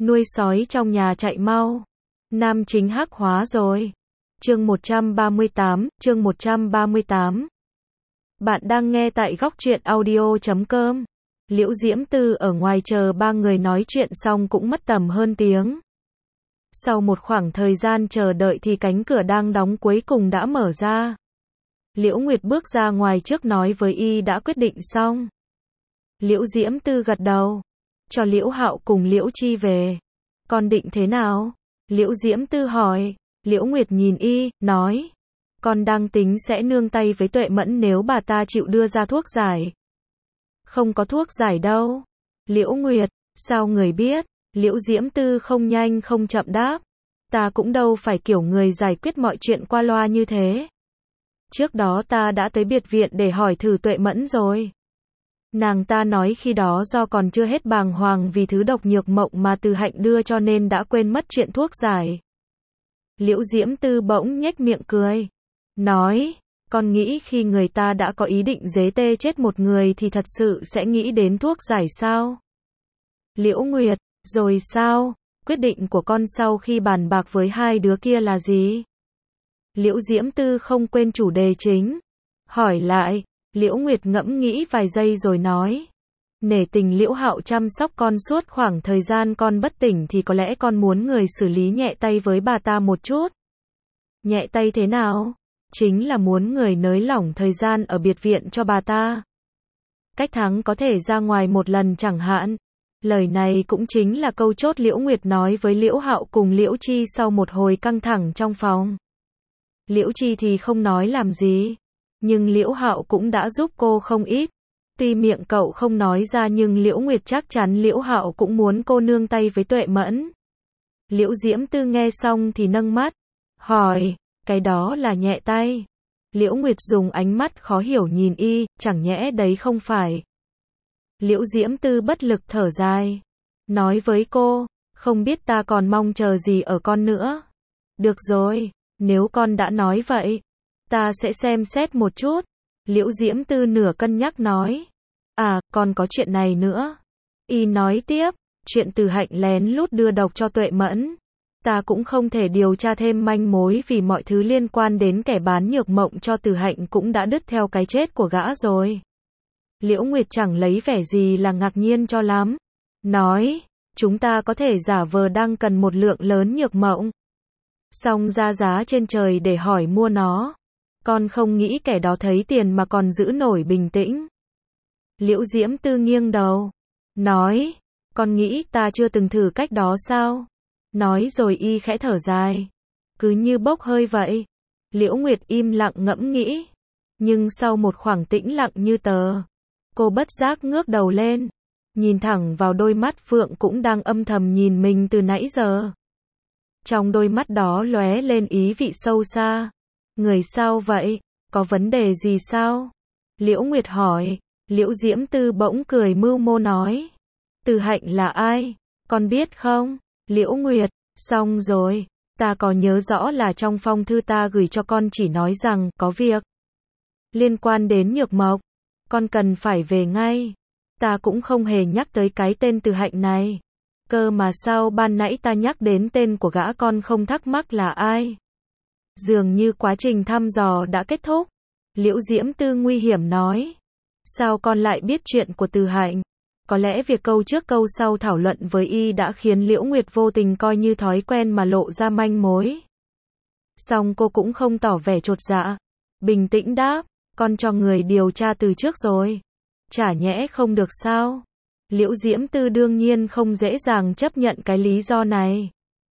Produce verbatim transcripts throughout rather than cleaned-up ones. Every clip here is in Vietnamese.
Nuôi sói trong nhà chạy mau. Nam chính hắc hóa rồi. Chương một trăm ba mươi tám, chương một trăm ba mươi tám. Bạn đang nghe tại góc truyện audio chấm com. Liễu Diễm Tư ở ngoài chờ ba người nói chuyện xong cũng mất tầm hơn tiếng. Sau một khoảng thời gian chờ đợi thì cánh cửa đang đóng cuối cùng đã mở ra. Liễu Nguyệt bước ra ngoài trước nói với y đã quyết định xong. Liễu Diễm Tư gật đầu. Cho Liễu Hạo cùng Liễu Chi về. Con định thế nào? Liễu Diễm Tư hỏi. Liễu Nguyệt nhìn y, nói. Con đang tính sẽ nương tay với Tuệ Mẫn nếu bà ta chịu đưa ra thuốc giải. Không có thuốc giải đâu. Liễu Nguyệt, sao người biết? Liễu Diễm Tư không nhanh không chậm đáp. Ta cũng đâu phải kiểu người giải quyết mọi chuyện qua loa như thế. Trước đó ta đã tới biệt viện để hỏi thử Tuệ Mẫn rồi. Nàng ta nói khi đó do còn chưa hết bàng hoàng vì thứ độc nhược mộng mà Từ Hạnh đưa cho nên đã quên mất chuyện thuốc giải. Liễu Diễm Tư bỗng nhếch miệng cười. Nói, con nghĩ khi người ta đã có ý định giết tê chết một người thì thật sự sẽ nghĩ đến thuốc giải sao? Liễu Nguyệt, rồi sao? Quyết định của con sau khi bàn bạc với hai đứa kia là gì? Liễu Diễm Tư không quên chủ đề chính. Hỏi lại, Liễu Nguyệt ngẫm nghĩ vài giây rồi nói. Nể tình Liễu Hạo chăm sóc con suốt khoảng thời gian con bất tỉnh thì có lẽ con muốn người xử lý nhẹ tay với bà ta một chút. Nhẹ tay thế nào? Chính là muốn người nới lỏng thời gian ở biệt viện cho bà ta. Cách tháng có thể ra ngoài một lần chẳng hạn. Lời này cũng chính là câu chốt Liễu Nguyệt nói với Liễu Hạo cùng Liễu Chi sau một hồi căng thẳng trong phòng. Liễu Chi thì không nói làm gì. Nhưng Liễu Hạo cũng đã giúp cô không ít. Tuy miệng cậu không nói ra nhưng Liễu Nguyệt chắc chắn Liễu Hạo cũng muốn cô nương tay với Tuệ Mẫn. Liễu Diễm Tư nghe xong thì nâng mắt. Hỏi, cái đó là nhẹ tay. Liễu Nguyệt dùng ánh mắt khó hiểu nhìn y, chẳng nhẽ đấy không phải. Liễu Diễm Tư bất lực thở dài. Nói với cô, không biết ta còn mong chờ gì ở con nữa. Được rồi, nếu con đã nói vậy, ta sẽ xem xét một chút. Liễu Diễm Tư nửa cân nhắc nói. À, còn có chuyện này nữa. Y nói tiếp, chuyện Từ Hạnh lén lút đưa độc cho Tuệ Mẫn. Ta cũng không thể điều tra thêm manh mối vì mọi thứ liên quan đến kẻ bán nhược mộng cho Từ Hạnh cũng đã đứt theo cái chết của gã rồi. Liễu Nguyệt chẳng lấy vẻ gì là ngạc nhiên cho lắm. Nói, chúng ta có thể giả vờ đang cần một lượng lớn nhược mộng. Xong ra giá trên trời để hỏi mua nó. Con không nghĩ kẻ đó thấy tiền mà còn giữ nổi bình tĩnh. Liễu Diễm Tư nghiêng đầu. Nói, con nghĩ ta chưa từng thử cách đó sao? Nói rồi y khẽ thở dài. Cứ như bốc hơi vậy. Liễu Nguyệt im lặng ngẫm nghĩ. Nhưng sau một khoảng tĩnh lặng như tờ, cô bất giác ngước đầu lên. Nhìn thẳng vào đôi mắt Phượng cũng đang âm thầm nhìn mình từ nãy giờ. Trong đôi mắt đó lóe lên ý vị sâu xa. Người sao vậy? Có vấn đề gì sao? Liễu Nguyệt hỏi. Liễu Diễm Tư bỗng cười mưu mô nói. Từ Hạnh là ai? Con biết không? Liễu Nguyệt, xong rồi. Ta có nhớ rõ là trong phong thư ta gửi cho con chỉ nói rằng có việc liên quan đến nhược mộc. Con cần phải về ngay. Ta cũng không hề nhắc tới cái tên Từ Hạnh này. Cơ mà sao ban nãy ta nhắc đến tên của gã con không thắc mắc là ai? Dường như quá trình thăm dò đã kết thúc. Liễu Diễm Tư nguy hiểm nói. Sao con lại biết chuyện của Từ Hạnh? Có lẽ việc câu trước câu sau thảo luận với y đã khiến Liễu Nguyệt vô tình coi như thói quen mà lộ ra manh mối. Song cô cũng không tỏ vẻ chột dạ. Bình tĩnh đáp, con cho người điều tra từ trước rồi. Chả nhẽ không được sao? Liễu Diễm Tư đương nhiên không dễ dàng chấp nhận cái lý do này.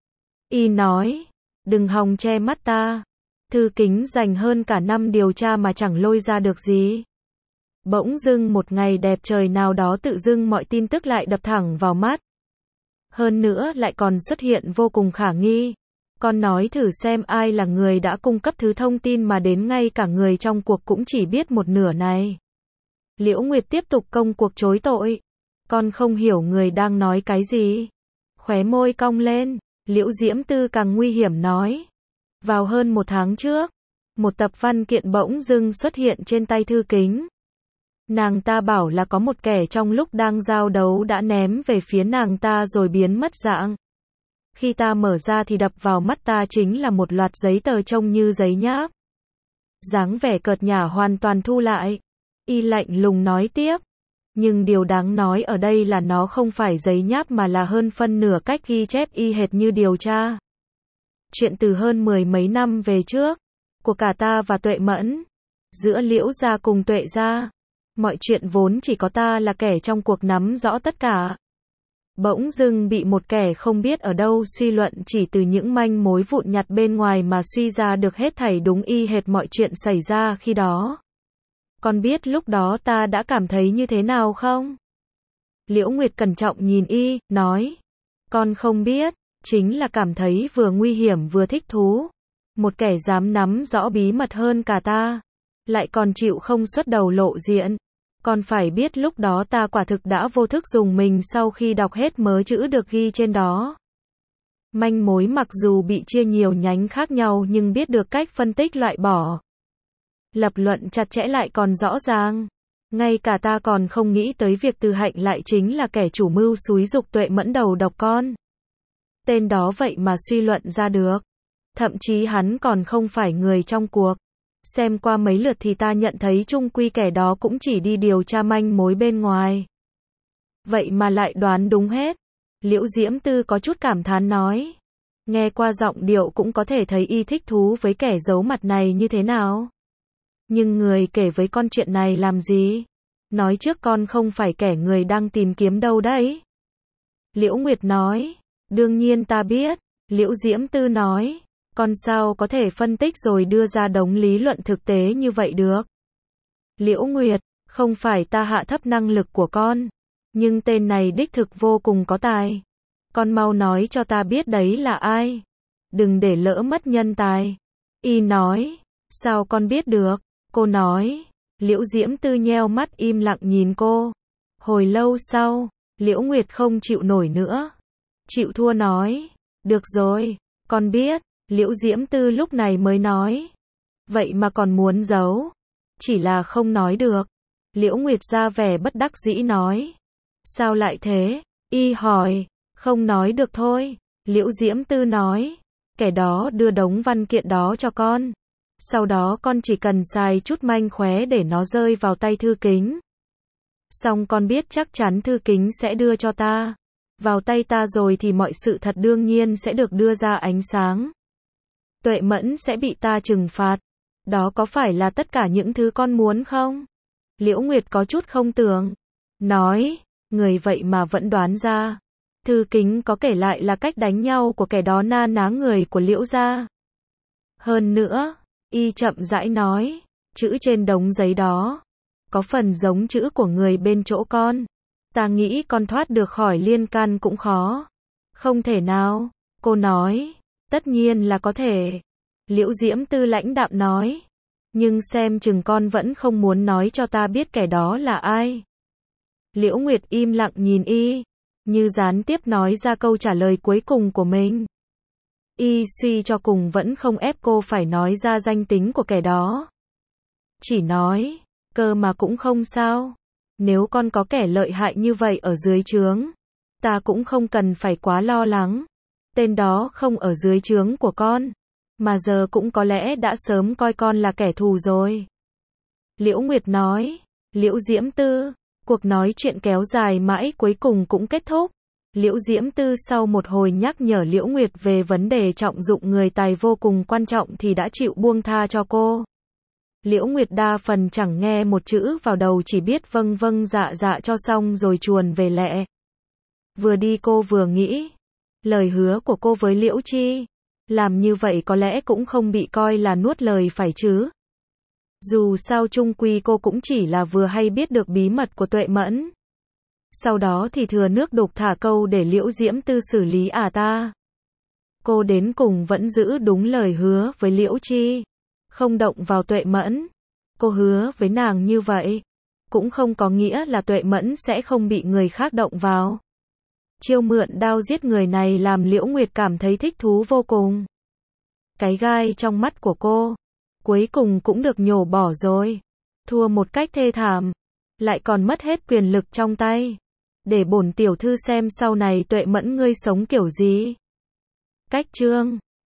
Y nói, đừng hòng che mắt ta. Thư Kính dành hơn cả năm điều tra mà chẳng lôi ra được gì. Bỗng dưng một ngày đẹp trời nào đó tự dưng mọi tin tức lại đập thẳng vào mắt. Hơn nữa lại còn xuất hiện vô cùng khả nghi. Con nói thử xem ai là người đã cung cấp thứ thông tin mà đến ngay cả người trong cuộc cũng chỉ biết một nửa này. Liễu Nguyệt tiếp tục công cuộc chối tội. Con không hiểu người đang nói cái gì. Khóe môi cong lên, Liễu Diễm Tư càng nguy hiểm nói. Vào hơn một tháng trước, một tập văn kiện bỗng dưng xuất hiện trên tay Thư Kính. Nàng ta bảo là có một kẻ trong lúc đang giao đấu đã ném về phía nàng ta rồi biến mất dạng. Khi ta mở ra thì đập vào mắt ta chính là một loạt giấy tờ trông như giấy nháp. Dáng vẻ cợt nhả hoàn toàn thu lại. Y lạnh lùng nói tiếp. Nhưng điều đáng nói ở đây là nó không phải giấy nháp mà là hơn phân nửa cách ghi chép y hệt như điều tra. Chuyện từ hơn mười mấy năm về trước. Của cả ta và Tuệ Mẫn. Giữa Liễu gia cùng Tuệ gia. Mọi chuyện vốn chỉ có ta là kẻ trong cuộc nắm rõ tất cả. Bỗng dưng bị một kẻ không biết ở đâu suy luận chỉ từ những manh mối vụn nhặt bên ngoài mà suy ra được hết thảy đúng y hệt mọi chuyện xảy ra khi đó. Con biết lúc đó ta đã cảm thấy như thế nào không? Liễu Nguyệt cẩn trọng nhìn y, nói. Con không biết, chính là cảm thấy vừa nguy hiểm vừa thích thú. Một kẻ dám nắm rõ bí mật hơn cả ta. Lại còn chịu không xuất đầu lộ diện. Con phải biết lúc đó ta quả thực đã vô thức dùng mình sau khi đọc hết mớ chữ được ghi trên đó. Manh mối mặc dù bị chia nhiều nhánh khác nhau nhưng biết được cách phân tích loại bỏ. Lập luận chặt chẽ lại còn rõ ràng. Ngay cả ta còn không nghĩ tới việc Từ Hạnh lại chính là kẻ chủ mưu xúi giục Tuệ Mẫn đầu độc con. Tên đó vậy mà suy luận ra được. Thậm chí hắn còn không phải người trong cuộc. Xem qua mấy lượt thì ta nhận thấy chung quy kẻ đó cũng chỉ đi điều tra manh mối bên ngoài. Vậy mà lại đoán đúng hết. Liễu Diễm Tư có chút cảm thán nói. Nghe qua giọng điệu cũng có thể thấy y thích thú với kẻ giấu mặt này như thế nào. Nhưng người kể với con chuyện này làm gì? Nói trước con không phải kẻ người đang tìm kiếm đâu đấy. Liễu Nguyệt nói. Đương nhiên ta biết. Liễu Diễm Tư nói. Con sao có thể phân tích rồi đưa ra đống lý luận thực tế như vậy được? Liễu Nguyệt, không phải ta hạ thấp năng lực của con. Nhưng tên này đích thực vô cùng có tài. Con mau nói cho ta biết đấy là ai. Đừng để lỡ mất nhân tài. Y nói. Sao con biết được? Cô nói. Liễu Diễm Tư nheo mắt im lặng nhìn cô. Hồi lâu sau, Liễu Nguyệt không chịu nổi nữa. Chịu thua nói. Được rồi, con biết. Liễu Diễm Tư lúc này mới nói. Vậy mà còn muốn giấu. Chỉ là không nói được. Liễu Nguyệt ra vẻ bất đắc dĩ nói. Sao lại thế? Y hỏi. Không nói được thôi. Liễu Diễm Tư nói. Kẻ đó đưa đống văn kiện đó cho con. Sau đó con chỉ cần xài chút manh khóe để nó rơi vào tay Thư Kính. Xong con biết chắc chắn Thư Kính sẽ đưa cho ta. Vào tay ta rồi thì mọi sự thật đương nhiên sẽ được đưa ra ánh sáng. Tuệ Mẫn sẽ bị ta trừng phạt. Đó có phải là tất cả những thứ con muốn không? Liễu Nguyệt có chút không tưởng. Nói, người vậy mà vẫn đoán ra. Thư Kính có kể lại là cách đánh nhau của kẻ đó na ná người của Liễu gia. Hơn nữa, y chậm rãi nói, chữ trên đống giấy đó, có phần giống chữ của người bên chỗ con. Ta nghĩ con thoát được khỏi liên can cũng khó. Không thể nào, cô nói. Tất nhiên là có thể. Liễu Diễm Tư lãnh đạm nói. Nhưng xem chừng con vẫn không muốn nói cho ta biết kẻ đó là ai. Liễu Nguyệt im lặng nhìn y, như gián tiếp nói ra câu trả lời cuối cùng của mình. Y suy cho cùng vẫn không ép cô phải nói ra danh tính của kẻ đó. Chỉ nói, cơ mà cũng không sao. Nếu con có kẻ lợi hại như vậy ở dưới trướng, ta cũng không cần phải quá lo lắng. Tên đó không ở dưới trướng của con, mà giờ cũng có lẽ đã sớm coi con là kẻ thù rồi. Liễu Nguyệt nói. Liễu Diễm Tư, cuộc nói chuyện kéo dài mãi cuối cùng cũng kết thúc. Liễu Diễm Tư sau một hồi nhắc nhở Liễu Nguyệt về vấn đề trọng dụng người tài vô cùng quan trọng thì đã chịu buông tha cho cô. Liễu Nguyệt đa phần chẳng nghe một chữ vào đầu, chỉ biết vâng vâng dạ dạ cho xong rồi chuồn về lẹ. Vừa đi cô vừa nghĩ, lời hứa của cô với Liễu Chi, làm như vậy có lẽ cũng không bị coi là nuốt lời phải chứ. Dù sao chung quy cô cũng chỉ là vừa hay biết được bí mật của Tuệ Mẫn. Sau đó thì thừa nước đục thả câu để Liễu Diễm Tư xử lý à ta. Cô đến cùng vẫn giữ đúng lời hứa với Liễu Chi, không động vào Tuệ Mẫn. Cô hứa với nàng như vậy, cũng không có nghĩa là Tuệ Mẫn sẽ không bị người khác động vào. Chiêu mượn đao giết người này làm Liễu Nguyệt cảm thấy thích thú vô cùng. Cái gai trong mắt của cô, cuối cùng cũng được nhổ bỏ rồi. Thua một cách thê thảm, lại còn mất hết quyền lực trong tay. Để bổn tiểu thư xem sau này Tuệ Mẫn ngươi sống kiểu gì. Cách chương